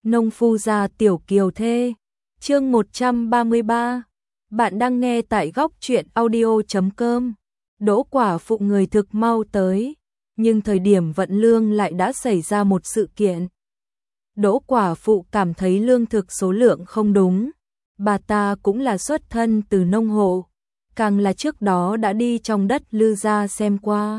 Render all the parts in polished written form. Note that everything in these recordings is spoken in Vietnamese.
Nông phu gia tiểu kiều thê. Chương 133. Bạn đang nghe tại góc truyện audio.com. Đỗ quả phụ người thực mau tới, nhưng thời điểm vận lương lại đã xảy ra một sự kiện. Đỗ quả phụ cảm thấy lương thực số lượng không đúng. Bà ta cũng là xuất thân từ nông hộ, càng là trước đó đã đi trong đất Lư gia xem qua.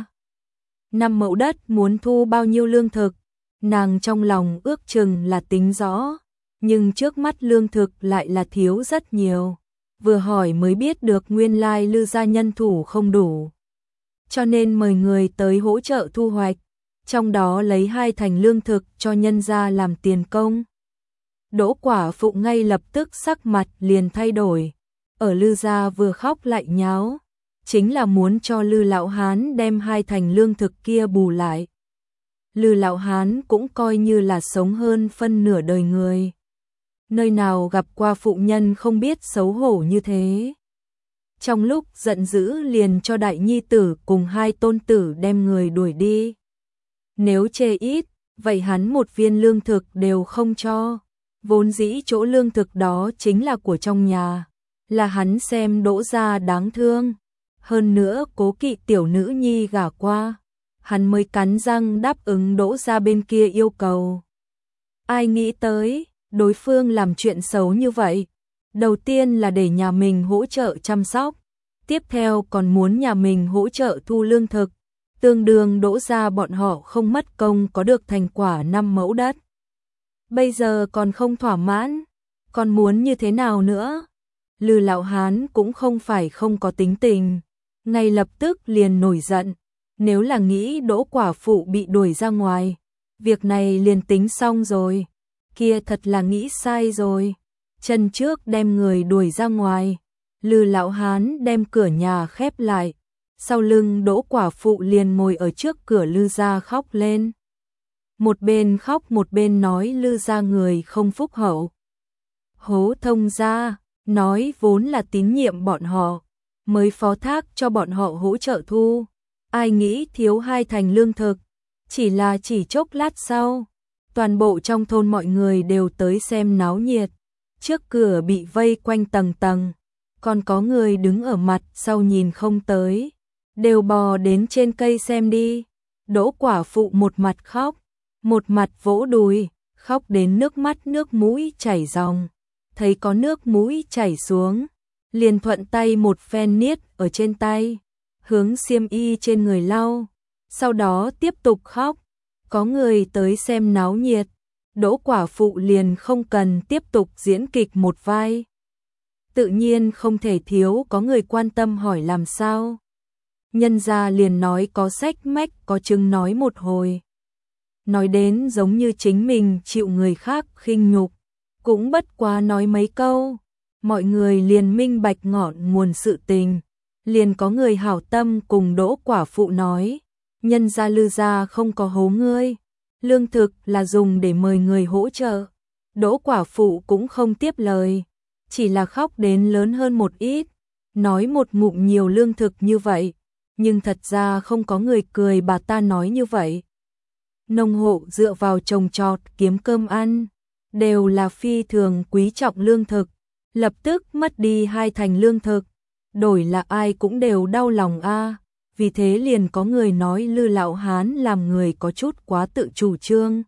5 mẫu đất muốn thu bao nhiêu lương thực, nàng trong lòng ước chừng là tính rõ, nhưng trước mắt lương thực lại là thiếu rất nhiều. Vừa hỏi mới biết được nguyên lai Lư gia nhân thủ không đủ, cho nên mời người tới hỗ trợ thu hoạch, trong đó lấy 2 thành lương thực cho nhân gia làm tiền công. Đỗ quả phụ ngay lập tức sắc mặt liền thay đổi, ở Lư gia vừa khóc lại nháo, chính là muốn cho Lư lão hán đem 2 thành lương thực kia bù lại. Lư lão hán cũng coi như là sống hơn phân nửa đời người, nơi nào gặp qua phụ nhân không biết xấu hổ như thế. Trong lúc giận dữ liền cho đại nhi tử cùng 2 tôn tử đem người đuổi đi. Nếu chê ít, vậy hắn một viên lương thực đều không cho. Vốn dĩ chỗ lương thực đó chính là của trong nhà, là hắn xem Đỗ gia đáng thương. Hơn nữa cố kỵ tiểu nữ nhi gả qua, hắn mới cắn răng đáp ứng Đỗ gia bên kia yêu cầu. Ai nghĩ tới, đối phương làm chuyện xấu như vậy. Đầu tiên là để nhà mình hỗ trợ chăm sóc, tiếp theo còn muốn nhà mình hỗ trợ thu lương thực, tương đương Đỗ gia bọn họ không mất công có được thành quả 5 mẫu đất. Bây giờ còn không thỏa mãn, còn muốn như thế nào nữa? Lư lão hán cũng không phải không có tính tình, ngay lập tức liền nổi giận. Nếu là nghĩ Đỗ quả phụ bị đuổi ra ngoài, việc này liền tính xong rồi, kia thật là nghĩ sai rồi. Chân trước đem người đuổi ra ngoài, Lư lão hán đem cửa nhà khép lại, sau lưng Đỗ quả phụ liền ngồi ở trước cửa Lư gia khóc lên. Một bên khóc một bên nói Lư gia người không phúc hậu. Hố thông gia, nói vốn là tín nhiệm bọn họ, mới phó thác cho bọn họ hỗ trợ thu. Ai nghĩ thiếu 2 thành lương thực, chỉ chốc lát sau, toàn bộ trong thôn mọi người đều tới xem náo nhiệt. Trước cửa bị vây quanh tầng tầng, còn có người đứng ở mặt sau nhìn không tới, đều bò đến trên cây xem đi. Đỗ quả phụ một mặt khóc, một mặt vỗ đùi, khóc đến nước mắt nước mũi chảy ròng. Thấy có nước mũi chảy xuống, liền thuận tay một phen niết ở trên tay, hướng xiêm y trên người lau, sau đó tiếp tục khóc. Có người tới xem náo nhiệt, Đỗ quả phụ liền không cần tiếp tục diễn kịch một vai. Tự nhiên không thể thiếu có người quan tâm hỏi làm sao. Nhân gia liền nói có sách mách có chứng nói một hồi. Nói đến giống như chính mình chịu người khác khinh nhục, cũng bất quá nói mấy câu, mọi người liền minh bạch ngọn nguồn sự tình. Liền có người hảo tâm cùng Đỗ quả phụ nói, nhân gia Lư gia không có hố ngươi, lương thực là dùng để mời người hỗ trợ. Đỗ quả phụ cũng không tiếp lời, chỉ là khóc đến lớn hơn một ít, nói một ngụm nhiều lương thực như vậy, nhưng thật ra không có người cười bà ta nói như vậy. Nông hộ dựa vào trồng trọt kiếm cơm ăn, đều là phi thường quý trọng lương thực, lập tức mất đi 2 thành lương thực, đổi là ai cũng đều đau lòng a. Vì thế liền có người nói Lư lão hán làm người có chút quá tự chủ trương.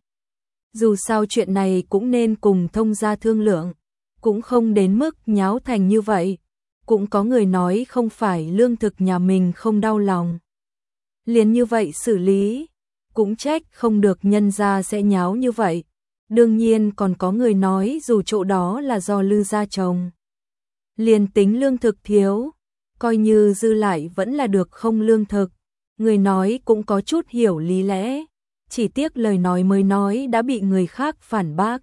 Dù sao chuyện này cũng nên cùng thông gia thương lượng, cũng không đến mức nháo thành như vậy. Cũng có người nói không phải lương thực nhà mình không đau lòng, liền như vậy xử lý, cũng trách không được nhân gia sẽ nháo như vậy. Đương nhiên còn có người nói dù chỗ đó là do Lư gia trồng, liền tính lương thực thiếu, coi như dư lại vẫn là được không lương thực. Người nói cũng có chút hiểu lý lẽ, chỉ tiếc lời nói mới nói đã bị người khác phản bác.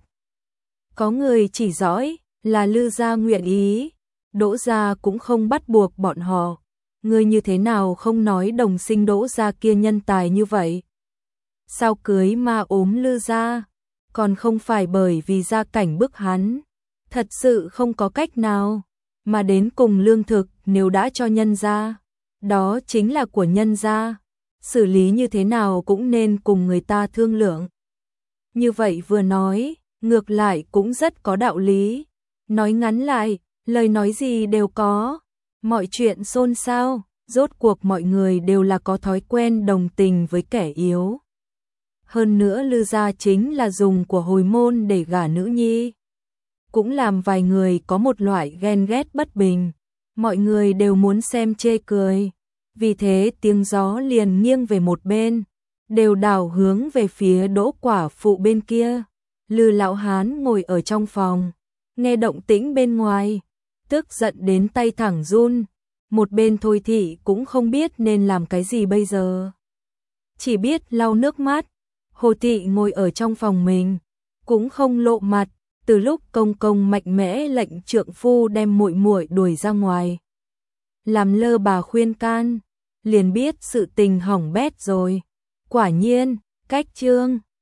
Có người chỉ dõi là Lư gia nguyện ý, Đỗ gia cũng không bắt buộc bọn họ. Người như thế nào không nói đồng sinh Đỗ gia kia nhân tài như vậy? Sao cưới ma ốm Lư gia? Còn không phải bởi vì gia cảnh bức hắn, thật sự không có cách nào. Mà đến cùng lương thực nếu đã cho nhân gia, đó chính là của nhân gia, xử lý như thế nào cũng nên cùng người ta thương lượng. Như vậy vừa nói, ngược lại cũng rất có đạo lý. Nói ngắn lại, lời nói gì đều có, mọi chuyện xôn xao, rốt cuộc mọi người đều là có thói quen đồng tình với kẻ yếu. Hơn nữa Lư gia chính là dùng của hồi môn để gả nữ nhi. Cũng làm vài người có một loại ghen ghét bất bình, mọi người đều muốn xem chê cười. Vì thế tiếng gió liền nghiêng về một bên, đều đảo hướng về phía Đỗ quả phụ bên kia. Lư lão hán ngồi ở trong phòng, nghe động tĩnh bên ngoài, tức giận đến tay thẳng run. Một bên Thôi Thị cũng không biết nên làm cái gì bây giờ, chỉ biết lau nước mắt. Hồ Thị ngồi ở trong phòng mình, cũng không lộ mặt. Từ lúc công công mạnh mẽ lệnh trượng phu đem muội muội đuổi ra ngoài, làm lơ bà khuyên can, liền biết sự tình hỏng bét rồi. Quả nhiên, cách Trương